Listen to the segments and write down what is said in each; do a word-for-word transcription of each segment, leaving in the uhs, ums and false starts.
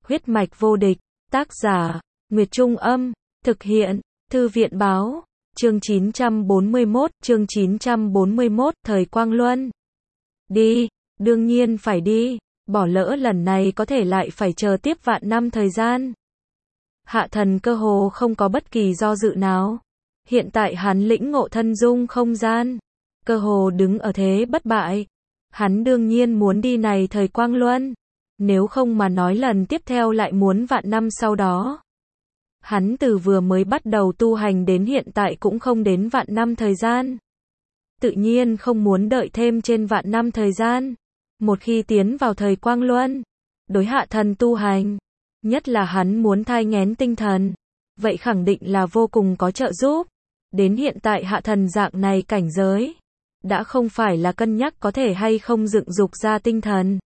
Huyết mạch vô địch, tác giả, Nguyệt Trung Âm, thực hiện, Thư viện Báo, chương chín trăm bốn mươi mốt, chương chín trăm bốn mươi mốt, thời Quang Luân. Đi, đương nhiên phải đi, bỏ lỡ lần này có thể lại phải chờ tiếp vạn năm thời gian. Hạ thần cơ hồ không có bất kỳ do dự nào. Hiện tại hắn lĩnh ngộ thân dung không gian, cơ hồ đứng ở thế bất bại. Hắn đương nhiên muốn đi này thời Quang Luân, nếu không mà nói lần tiếp theo lại muốn vạn năm sau đó. Hắn từ vừa mới bắt đầu tu hành đến hiện tại cũng không đến vạn năm thời gian. Tự nhiên không muốn đợi thêm trên vạn năm thời gian. Một khi tiến vào thời Quang Luân, đối hạ thần tu hành, nhất là hắn muốn thai nghén tinh thần, vậy khẳng định là vô cùng có trợ giúp. Đến hiện tại hạ thần dạng này cảnh giới, đã không phải là cân nhắc có thể hay không dựng dục ra tinh thần,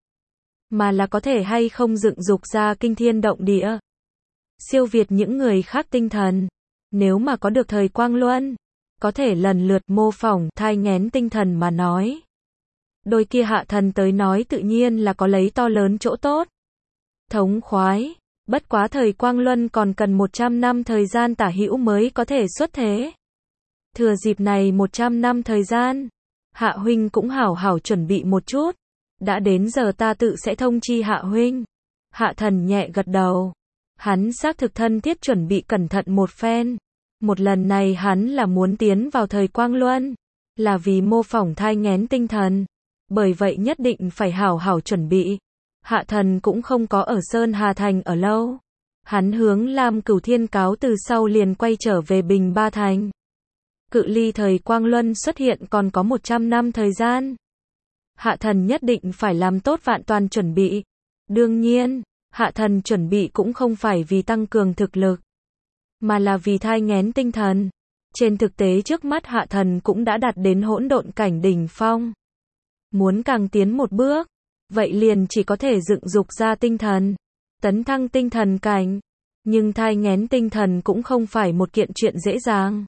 mà là có thể hay không dựng dục ra kinh thiên động địa, siêu việt những người khác tinh thần. Nếu mà có được thời Quang Luân, có thể lần lượt mô phỏng thai nghén tinh thần mà nói, đôi kia hạ thần tới nói tự nhiên là có lấy to lớn chỗ tốt. Thống khoái, bất quá thời Quang Luân còn cần một trăm năm thời gian tả hữu mới có thể xuất thế. Thừa dịp này một trăm năm thời gian, Hạ huynh cũng hảo hảo chuẩn bị một chút. Đã đến giờ ta tự sẽ thông chi Hạ huynh. Hạ thần nhẹ gật đầu. Hắn xác thực thân thiết chuẩn bị cẩn thận một phen. Một lần này hắn là muốn tiến vào thời Quang Luân, là vì mô phỏng thai nghén tinh thần. Bởi vậy nhất định phải hảo hảo chuẩn bị. Hạ thần cũng không có ở Sơn Hà Thành ở lâu. Hắn hướng Lam Cửu Thiên cáo từ sau liền quay trở về Bình Ba Thành. Cự ly thời Quang Luân xuất hiện còn có một trăm năm thời gian. Hạ thần nhất định phải làm tốt vạn toàn chuẩn bị. Đương nhiên, hạ thần chuẩn bị cũng không phải vì tăng cường thực lực, mà là vì thai nghén tinh thần. Trên thực tế trước mắt hạ thần cũng đã đạt đến hỗn độn cảnh đỉnh phong. Muốn càng tiến một bước, vậy liền chỉ có thể dựng dục ra tinh thần, tấn thăng tinh thần cảnh. Nhưng thai nghén tinh thần cũng không phải một kiện chuyện dễ dàng.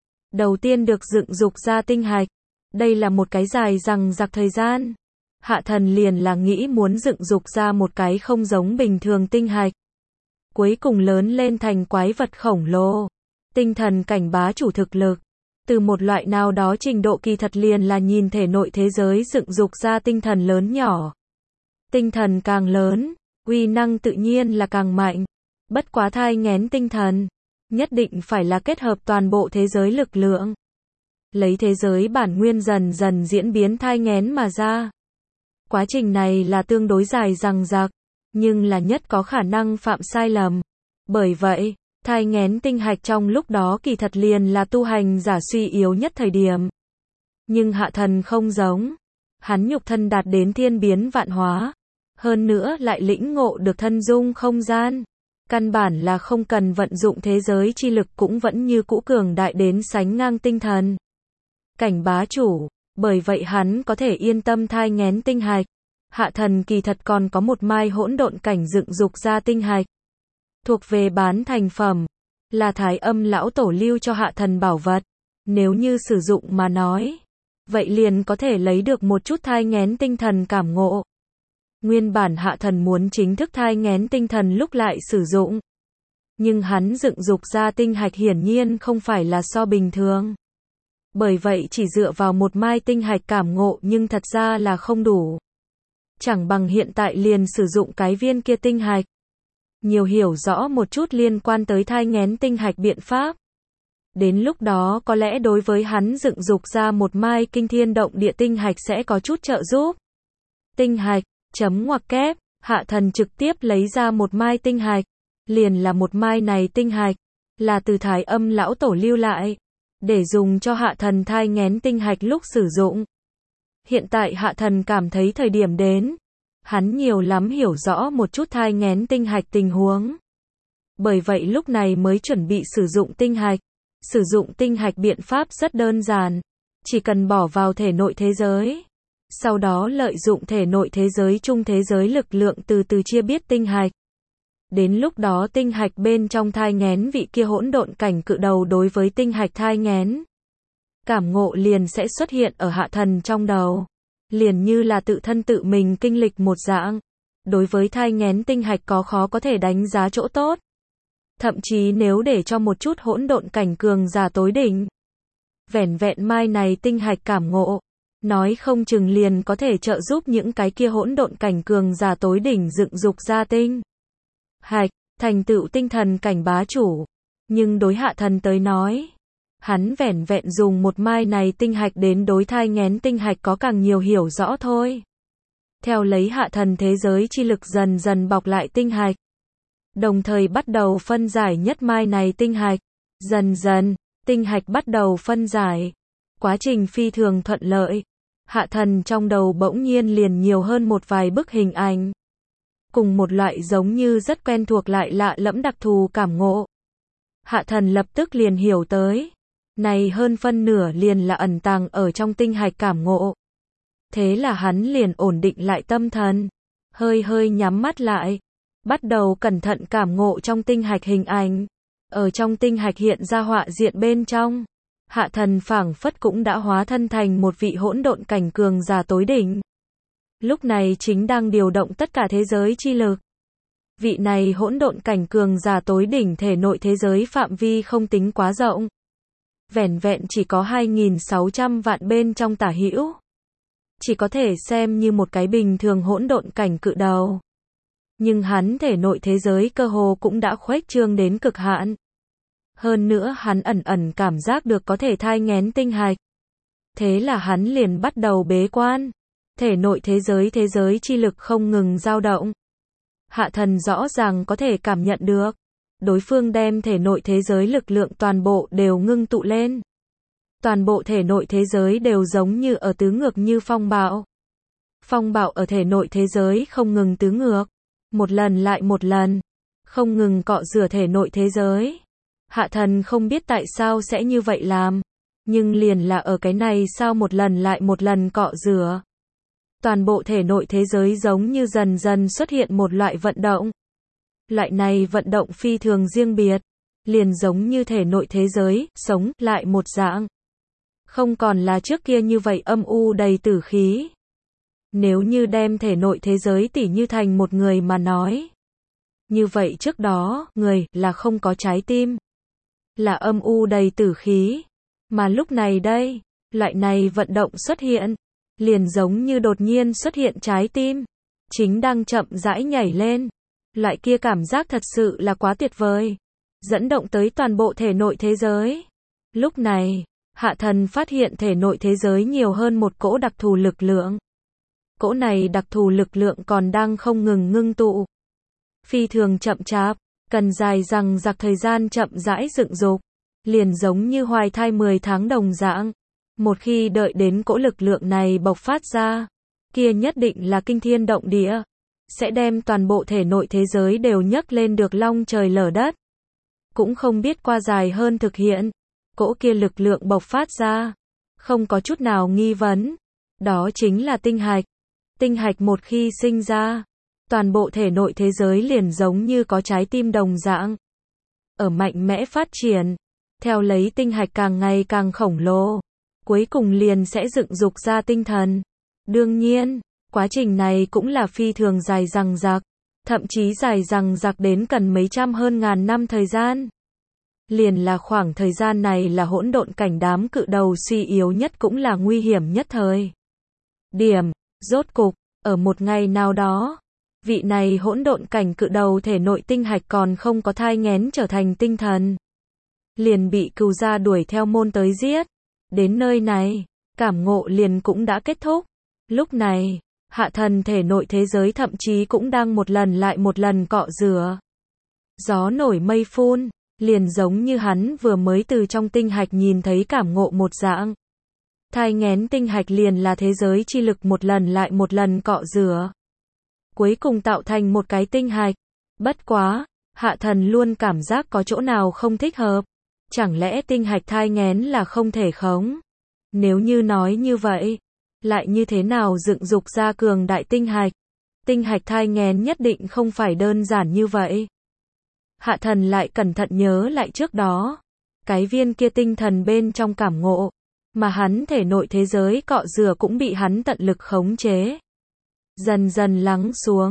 Đầu tiên được dựng dục ra tinh hạch, đây là một cái dài dằng dặc thời gian. Hạ thần liền là nghĩ muốn dựng dục ra một cái không giống bình thường tinh hạch, cuối cùng lớn lên thành quái vật khổng lồ, tinh thần cảnh bá chủ thực lực. Từ một loại nào đó trình độ kỳ thật liền là nhìn thể nội thế giới dựng dục ra tinh thần lớn nhỏ. Tinh thần càng lớn, uy năng tự nhiên là càng mạnh. Bất quá thai nghén tinh thần, nhất định phải là kết hợp toàn bộ thế giới lực lượng. Lấy thế giới bản nguyên dần dần diễn biến thai nghén mà ra. Quá trình này là tương đối dài dằng dặc, nhưng là nhất có khả năng phạm sai lầm. Bởi vậy, thai nghén tinh hạch trong lúc đó kỳ thật liền là tu hành giả suy yếu nhất thời điểm. Nhưng hạ thần không giống. Hắn nhục thân đạt đến thiên biến vạn hóa. Hơn nữa lại lĩnh ngộ được thân dung không gian. Căn bản là không cần vận dụng thế giới chi lực cũng vẫn như cũ cường đại đến sánh ngang tinh thần cảnh bá chủ. Bởi vậy hắn có thể yên tâm thai nghén tinh hạch. Hạ thần kỳ thật còn có một mai hỗn độn cảnh dựng dục ra tinh hạch, thuộc về bán thành phẩm, là Thái Âm lão tổ lưu cho hạ thần bảo vật. Nếu như sử dụng mà nói, vậy liền có thể lấy được một chút thai nghén tinh thần cảm ngộ. Nguyên bản hạ thần muốn chính thức thai nghén tinh thần lúc lại sử dụng, nhưng hắn dựng dục ra tinh hạch hiển nhiên không phải là so bình thường. Bởi vậy chỉ dựa vào một mai tinh hạch cảm ngộ nhưng thật ra là không đủ. Chẳng bằng hiện tại liền sử dụng cái viên kia tinh hạch. Nhiều hiểu rõ một chút liên quan tới thai nghén tinh hạch biện pháp. Đến lúc đó có lẽ đối với hắn dựng dục ra một mai kinh thiên động địa tinh hạch sẽ có chút trợ giúp. Tinh hạch, chấm ngoặc kép, hạ thần trực tiếp lấy ra một mai tinh hạch. Liền là một mai này tinh hạch, là từ Thái Âm lão tổ lưu lại, để dùng cho hạ thần thai nghén tinh hạch lúc sử dụng. Hiện tại hạ thần cảm thấy thời điểm đến, hắn nhiều lắm hiểu rõ một chút thai nghén tinh hạch tình huống. Bởi vậy lúc này mới chuẩn bị sử dụng tinh hạch. Sử dụng tinh hạch biện pháp rất đơn giản, chỉ cần bỏ vào thể nội thế giới, sau đó lợi dụng thể nội thế giới chung thế giới lực lượng từ từ chia biết tinh hạch. Đến lúc đó tinh hạch bên trong thai nghén vị kia hỗn độn cảnh cự đầu đối với tinh hạch thai nghén cảm ngộ liền sẽ xuất hiện ở hạ thần trong đầu. Liền như là tự thân tự mình kinh lịch một dạng. đối với thai nghén tinh hạch có khó có thể đánh giá chỗ tốt. Thậm chí nếu để cho một chút hỗn độn cảnh cường giả tối đỉnh, vẻn vẹn mai này tinh hạch cảm ngộ, nói không chừng liền có thể trợ giúp những cái kia hỗn độn cảnh cường giả tối đỉnh dựng dục ra tinh hạch, thành tựu tinh thần cảnh bá chủ. Nhưng đối Hạ Thần tới nói, hắn vẻn vẹn dùng một mai này tinh hạch đến đối thai nghén tinh hạch có càng nhiều hiểu rõ thôi. Theo lấy Hạ Thần thế giới chi lực dần dần bọc lại tinh hạch, đồng thời bắt đầu phân giải nhất mai này tinh hạch. Dần dần, tinh hạch bắt đầu phân giải. Quá trình phi thường thuận lợi. Hạ Thần trong đầu bỗng nhiên liền nhiều hơn một vài bức hình ảnh. Cùng một loại giống như rất quen thuộc lại lạ lẫm đặc thù cảm ngộ. Hạ Thần lập tức liền hiểu tới. Này hơn phân nửa liền là ẩn tàng ở trong tinh hạch cảm ngộ. Thế là hắn liền ổn định lại tâm thần. Hơi hơi nhắm mắt lại. Bắt đầu cẩn thận cảm ngộ trong tinh hạch hình ảnh. Ở trong tinh hạch hiện ra họa diện bên trong. Hạ Thần phảng phất cũng đã hóa thân thành một vị hỗn độn cảnh cường giả tối đỉnh. Lúc này chính đang điều động tất cả thế giới chi lực. Vị này hỗn độn cảnh cường giả tối đỉnh thể nội thế giới phạm vi không tính quá rộng. Vẻn vẹn chỉ có hai nghìn sáu trăm vạn bên trong tả hữu. Chỉ có thể xem như một cái bình thường hỗn độn cảnh cự đầu. Nhưng hắn thể nội thế giới cơ hồ cũng đã khuếch trương đến cực hạn. Hơn nữa hắn ẩn ẩn cảm giác được có thể thai nghén tinh hạch. Thế là hắn liền bắt đầu bế quan. Thể nội thế giới thế giới chi lực không ngừng dao động. Hạ Thần rõ ràng có thể cảm nhận được. Đối phương đem thể nội thế giới lực lượng toàn bộ đều ngưng tụ lên. Toàn bộ thể nội thế giới đều giống như ở tứ ngược như phong bạo. Phong bạo ở thể nội thế giới không ngừng tứ ngược. Một lần lại một lần. Không ngừng cọ rửa thể nội thế giới. Hạ Thần không biết tại sao sẽ như vậy làm. Nhưng liền là ở cái này sao một lần lại một lần cọ rửa. Toàn bộ thể nội thế giới giống như dần dần xuất hiện một loại vận động. Loại này vận động phi thường riêng biệt. Liền giống như thể nội thế giới, sống lại một dạng. Không còn là trước kia như vậy âm u đầy tử khí. Nếu như đem thể nội thế giới tỉ như thành một người mà nói. Như vậy trước đó, người là không có trái tim. Là âm u đầy tử khí. Mà lúc này đây, loại này vận động xuất hiện. Liền giống như đột nhiên xuất hiện trái tim. Chính đang chậm rãi nhảy lên. Loại kia cảm giác thật sự là quá tuyệt vời. Dẫn động tới toàn bộ thể nội thế giới. Lúc này, Hạ Thần phát hiện thể nội thế giới nhiều hơn một cỗ đặc thù lực lượng. Cỗ này đặc thù lực lượng còn đang không ngừng ngưng tụ. Phi thường chậm chạp, cần dài rằng giặc thời gian chậm rãi dựng dục. Liền giống như hoài thai mười tháng đồng dạng. Một khi đợi đến cỗ lực lượng này bộc phát ra, kia nhất định là kinh thiên động địa. Sẽ đem toàn bộ thể nội thế giới đều nhấc lên được long trời lở đất. Cũng không biết qua dài hơn thực hiện. Cỗ kia lực lượng bộc phát ra. Không có chút nào nghi vấn. Đó chính là tinh hạch. Tinh hạch một khi sinh ra. Toàn bộ thể nội thế giới liền giống như có trái tim đồng dạng. Ở mạnh mẽ phát triển. Theo lấy tinh hạch càng ngày càng khổng lồ. Cuối cùng liền sẽ dựng dục ra tinh thần. Đương nhiên, quá trình này cũng là phi thường dài dằng dặc. Thậm chí dài dằng dặc đến cần mấy trăm hơn ngàn năm thời gian. Liền là khoảng thời gian này là hỗn độn cảnh đám cự đầu suy yếu nhất cũng là nguy hiểm nhất thời. Điểm, rốt cục, ở một ngày nào đó, vị này hỗn độn cảnh cự đầu thể nội tinh hạch còn không có thai nghén trở thành tinh thần. Liền bị cừu gia đuổi theo môn tới giết. Đến nơi này, cảm ngộ liền cũng đã kết thúc. Lúc này, Hạ Thần thể nội thế giới thậm chí cũng đang một lần lại một lần cọ rửa. Gió nổi mây phun, liền giống như hắn vừa mới từ trong tinh hạch nhìn thấy cảm ngộ một dạng. Thai nghén tinh hạch liền là thế giới chi lực một lần lại một lần cọ rửa. Cuối cùng tạo thành một cái tinh hạch. Bất quá, Hạ Thần luôn cảm giác có chỗ nào không thích hợp. Chẳng lẽ tinh hạch thai nghén là không thể khống? Nếu như nói như vậy, lại như thế nào dựng dục ra cường đại tinh hạch? Tinh hạch thai nghén nhất định không phải đơn giản như vậy. Hạ Thần lại cẩn thận nhớ lại trước đó, cái viên kia tinh thần bên trong cảm ngộ, mà hắn thể nội thế giới cọ rửa cũng bị hắn tận lực khống chế. Dần dần lắng xuống,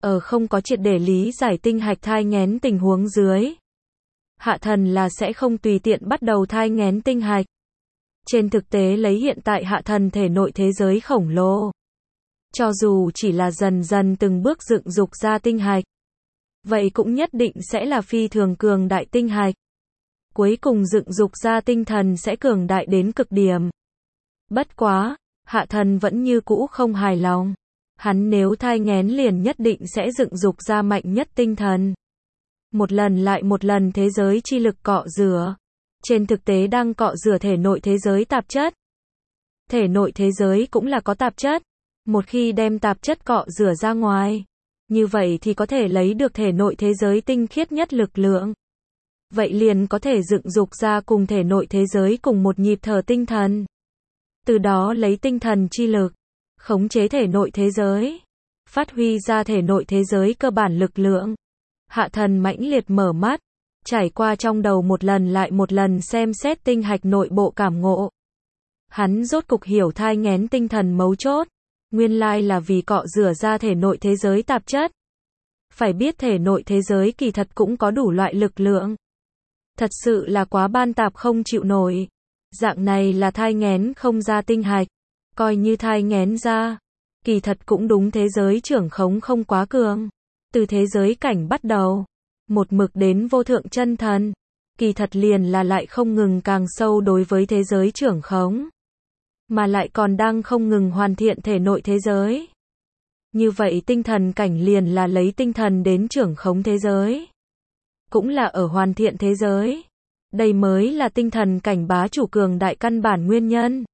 Ở không có triệt để lý giải tinh hạch thai nghén tình huống dưới, Hạ Thần là sẽ không tùy tiện bắt đầu thai nghén tinh hạch. Trên thực tế lấy hiện tại Hạ Thần thể nội thế giới khổng lồ, cho dù chỉ là dần dần từng bước dựng dục ra tinh hạch, vậy cũng nhất định sẽ là phi thường cường đại tinh hạch. Cuối cùng dựng dục ra tinh thần sẽ cường đại đến cực điểm. Bất quá, Hạ Thần vẫn như cũ không hài lòng. Hắn nếu thai nghén liền nhất định sẽ dựng dục ra mạnh nhất tinh thần. Một lần lại một lần thế giới chi lực cọ rửa. Trên thực tế đang cọ rửa thể nội thế giới tạp chất. Thể nội thế giới cũng là có tạp chất. Một khi đem tạp chất cọ rửa ra ngoài, như vậy thì có thể lấy được thể nội thế giới tinh khiết nhất lực lượng. Vậy liền có thể dựng dục ra cùng thể nội thế giới cùng một nhịp thở tinh thần. Từ đó lấy tinh thần chi lực, khống chế thể nội thế giới, phát huy ra thể nội thế giới cơ bản lực lượng. Hạ Thần mãnh liệt mở mắt, trải qua trong đầu một lần lại một lần xem xét tinh hạch nội bộ cảm ngộ. Hắn rốt cục hiểu thai nghén tinh thần mấu chốt, nguyên lai là vì cọ rửa ra thể nội thế giới tạp chất. Phải biết thể nội thế giới kỳ thật cũng có đủ loại lực lượng. Thật sự là quá ban tạp không chịu nổi. Dạng này là thai nghén không ra tinh hạch. Coi như thai nghén ra, kỳ thật cũng đúng thế giới trưởng khống không quá cường. Từ thế giới cảnh bắt đầu, một mực đến vô thượng chân thần, kỳ thật liền là lại không ngừng càng sâu đối với thế giới trưởng khống. Mà lại còn đang không ngừng hoàn thiện thể nội thế giới. Như vậy tinh thần cảnh liền là lấy tinh thần đến trưởng khống thế giới. Cũng là ở hoàn thiện thế giới. Đây mới là tinh thần cảnh bá chủ cường đại căn bản nguyên nhân.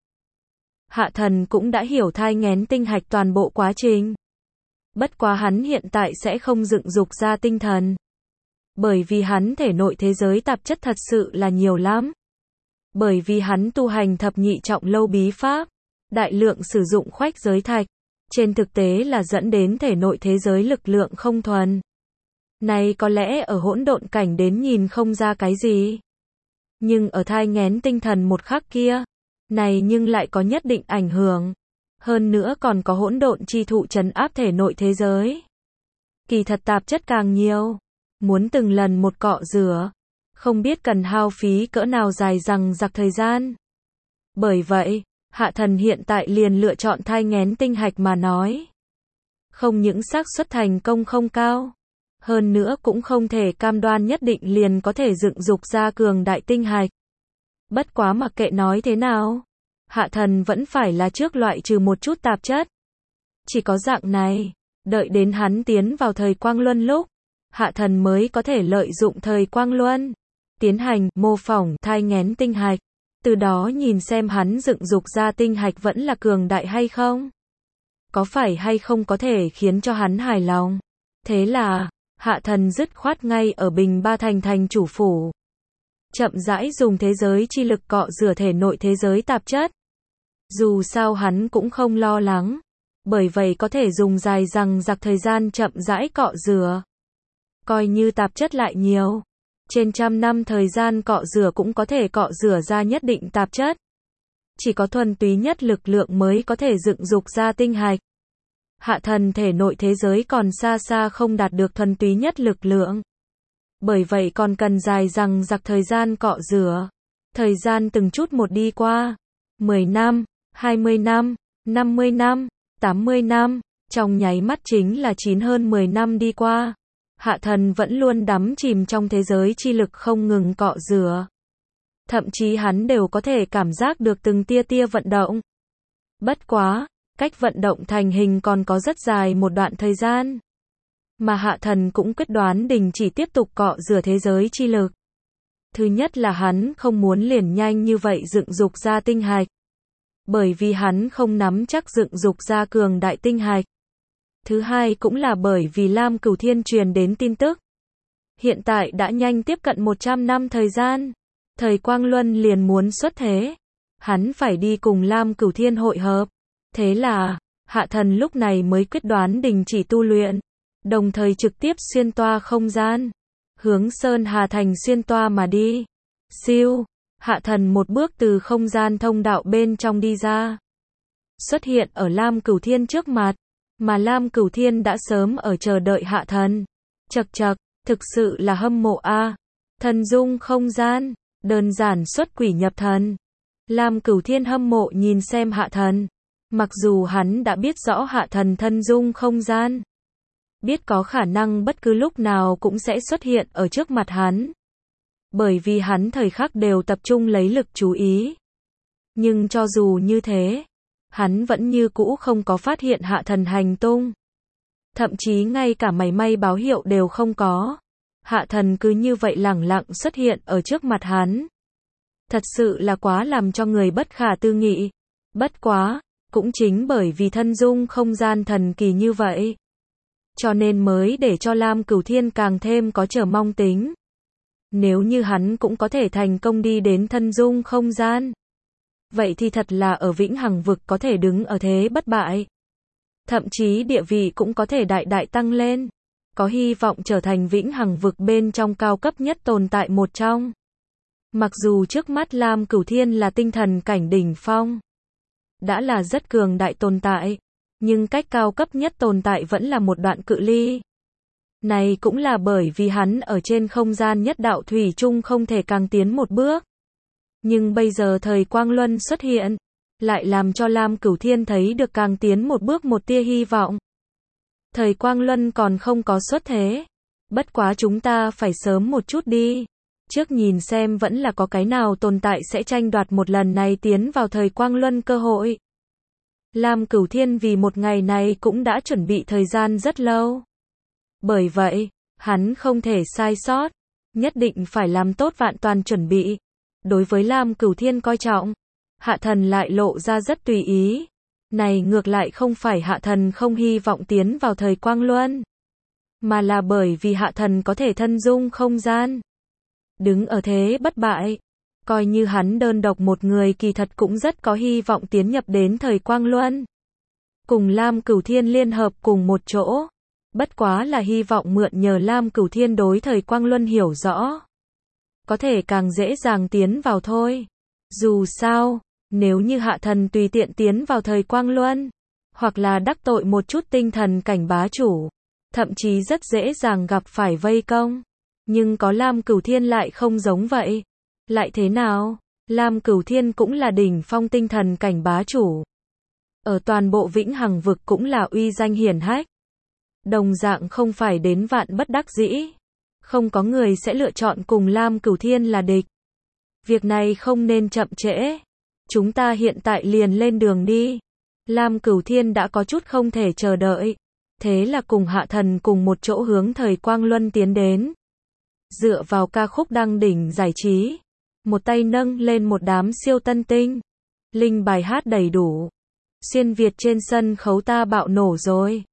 Hạ Thần cũng đã hiểu thai nghén tinh hạch toàn bộ quá trình. Bất quá hắn hiện tại sẽ không dựng dục ra tinh thần. Bởi vì hắn thể nội thế giới tạp chất thật sự là nhiều lắm. Bởi vì hắn tu hành thập nhị trọng lâu bí pháp, đại lượng sử dụng khoách giới thạch, trên thực tế là dẫn đến thể nội thế giới lực lượng không thuần. Này có lẽ ở hỗn độn cảnh đến nhìn không ra cái gì. Nhưng ở thai nghén tinh thần một khắc kia, này nhưng lại có nhất định ảnh hưởng. Hơn nữa còn có hỗn độn chi thụ trấn áp thể nội thế giới. Kỳ thật tạp chất càng nhiều, muốn từng lần một cọ rửa, không biết cần hao phí cỡ nào dài dằng dặc thời gian. Bởi vậy, Hạ Thần hiện tại liền lựa chọn thai nghén tinh hạch mà nói. Không những xác suất thành công không cao, hơn nữa cũng không thể cam đoan nhất định liền có thể dựng dục ra cường đại tinh hạch. Bất quá mặc kệ nói thế nào, Hạ Thần vẫn phải là trước loại trừ một chút tạp chất. Chỉ có dạng này, đợi đến hắn tiến vào thời quang luân lúc, Hạ Thần mới có thể lợi dụng thời quang luân, tiến hành mô phỏng thai nghén tinh hạch, từ đó nhìn xem hắn dựng dục ra tinh hạch vẫn là cường đại hay không. Có phải hay không có thể khiến cho hắn hài lòng. Thế là, Hạ Thần dứt khoát ngay ở Bình Ba Thành thành chủ phủ. Chậm rãi dùng thế giới chi lực cọ rửa thể nội thế giới tạp chất. Dù sao hắn cũng không lo lắng, bởi vậy có thể dùng dài dằng dặc thời gian chậm rãi cọ rửa. Coi như tạp chất lại nhiều, trên trăm năm thời gian cọ rửa cũng có thể cọ rửa ra nhất định tạp chất. Chỉ có thuần túy nhất lực lượng mới có thể dựng dục ra tinh hạch. Hạ Thần thể nội thế giới còn xa xa không đạt được thuần túy nhất lực lượng. Bởi vậy còn cần dài dằng dặc thời gian cọ rửa. Thời gian từng chút một đi qua. mười năm, hai mươi năm, năm mươi năm, tám mươi năm. Trong nháy mắt chính là chín hơn mười năm đi qua. Hạ Thần vẫn luôn đắm chìm trong thế giới chi lực không ngừng cọ rửa. Thậm chí hắn đều có thể cảm giác được từng tia tia vận động. Bất quá, cách vận động thành hình còn có rất dài một đoạn thời gian. Mà Hạ Thần cũng quyết đoán đình chỉ tiếp tục cọ rửa thế giới chi lực. Thứ nhất là hắn không muốn liền nhanh như vậy dựng dục ra tinh hạch. Bởi vì hắn không nắm chắc dựng dục ra cường đại tinh hạch. Thứ hai cũng là bởi vì Lam Cửu Thiên truyền đến tin tức. Hiện tại đã nhanh tiếp cận một trăm năm thời gian. Thời Quang Luân liền muốn xuất thế. Hắn phải đi cùng Lam Cửu Thiên hội hợp. Thế là, Hạ Thần lúc này mới quyết đoán đình chỉ tu luyện. Đồng thời trực tiếp xuyên toa không gian. Hướng Sơn Hà Thành xuyên toa mà đi. Siêu, Hạ Thần một bước từ không gian thông đạo bên trong đi ra. Xuất hiện ở Lam Cửu Thiên trước mặt. Mà Lam Cửu Thiên đã sớm ở chờ đợi hạ thần. Chậc chậc, thực sự là hâm mộ a. Thần dung không gian, đơn giản xuất quỷ nhập thần. Lam Cửu Thiên hâm mộ nhìn xem hạ thần. Mặc dù hắn đã biết rõ hạ thần thân dung không gian, biết có khả năng bất cứ lúc nào cũng sẽ xuất hiện ở trước mặt hắn. Bởi vì hắn thời khắc đều tập trung lấy lực chú ý. Nhưng cho dù như thế, hắn vẫn như cũ không có phát hiện hạ thần hành tung. Thậm chí ngay cả mảy may báo hiệu đều không có. Hạ thần cứ như vậy lẳng lặng xuất hiện ở trước mặt hắn. Thật sự là quá làm cho người bất khả tư nghị. Bất quá, cũng chính bởi vì thân dung không gian thần kỳ như vậy, cho nên mới để cho Lam Cửu Thiên càng thêm có chờ mong tính. Nếu như hắn cũng có thể thành công đi đến thân dung không gian, vậy thì thật là ở vĩnh hằng vực có thể đứng ở thế bất bại. Thậm chí địa vị cũng có thể đại đại tăng lên. Có hy vọng trở thành vĩnh hằng vực bên trong cao cấp nhất tồn tại một trong. Mặc dù trước mắt Lam Cửu Thiên là tinh thần cảnh đỉnh phong, đã là rất cường đại tồn tại, nhưng cách cao cấp nhất tồn tại vẫn là một đoạn cự ly. Này cũng là bởi vì hắn ở trên không gian nhất đạo thủy chung không thể càng tiến một bước. Nhưng bây giờ thời quang luân xuất hiện, lại làm cho Lam Cửu Thiên thấy được càng tiến một bước một tia hy vọng. Thời quang luân còn không có xuất thế. Bất quá chúng ta phải sớm một chút đi. Trước nhìn xem vẫn là có cái nào tồn tại sẽ tranh đoạt một lần này tiến vào thời quang luân cơ hội. Lam Cửu Thiên vì một ngày này cũng đã chuẩn bị thời gian rất lâu. Bởi vậy, hắn không thể sai sót. Nhất định phải làm tốt vạn toàn chuẩn bị. Đối với Lam Cửu Thiên coi trọng, hạ thần lại lộ ra rất tùy ý. Này ngược lại không phải hạ thần không hy vọng tiến vào thời quang luân, mà là bởi vì hạ thần có thể thân dung không gian, đứng ở thế bất bại. Coi như hắn đơn độc một người kỳ thật cũng rất có hy vọng tiến nhập đến thời quang luân. Cùng Lam Cửu Thiên liên hợp cùng một chỗ. Bất quá là hy vọng mượn nhờ Lam Cửu Thiên đối thời quang luân hiểu rõ, có thể càng dễ dàng tiến vào thôi. Dù sao, nếu như hạ thần tùy tiện tiến vào thời quang luân, hoặc là đắc tội một chút tinh thần cảnh bá chủ, thậm chí rất dễ dàng gặp phải vây công. Nhưng có Lam Cửu Thiên lại không giống vậy. Lại thế nào? Lam Cửu Thiên cũng là đỉnh phong tinh thần cảnh bá chủ. Ở toàn bộ vĩnh hằng vực cũng là uy danh hiển hách. Đồng dạng không phải đến vạn bất đắc dĩ. Không có người sẽ lựa chọn cùng Lam Cửu Thiên là địch. Việc này không nên chậm trễ. Chúng ta hiện tại liền lên đường đi. Lam Cửu Thiên đã có chút không thể chờ đợi. Thế là cùng hạ thần cùng một chỗ hướng thời quang luân tiến đến. Dựa vào ca khúc đăng đỉnh giải trí, một tay nâng lên một đám siêu tân tinh. Linh bài hát đầy đủ. Xuyên Việt trên sân khấu ta bạo nổ rồi.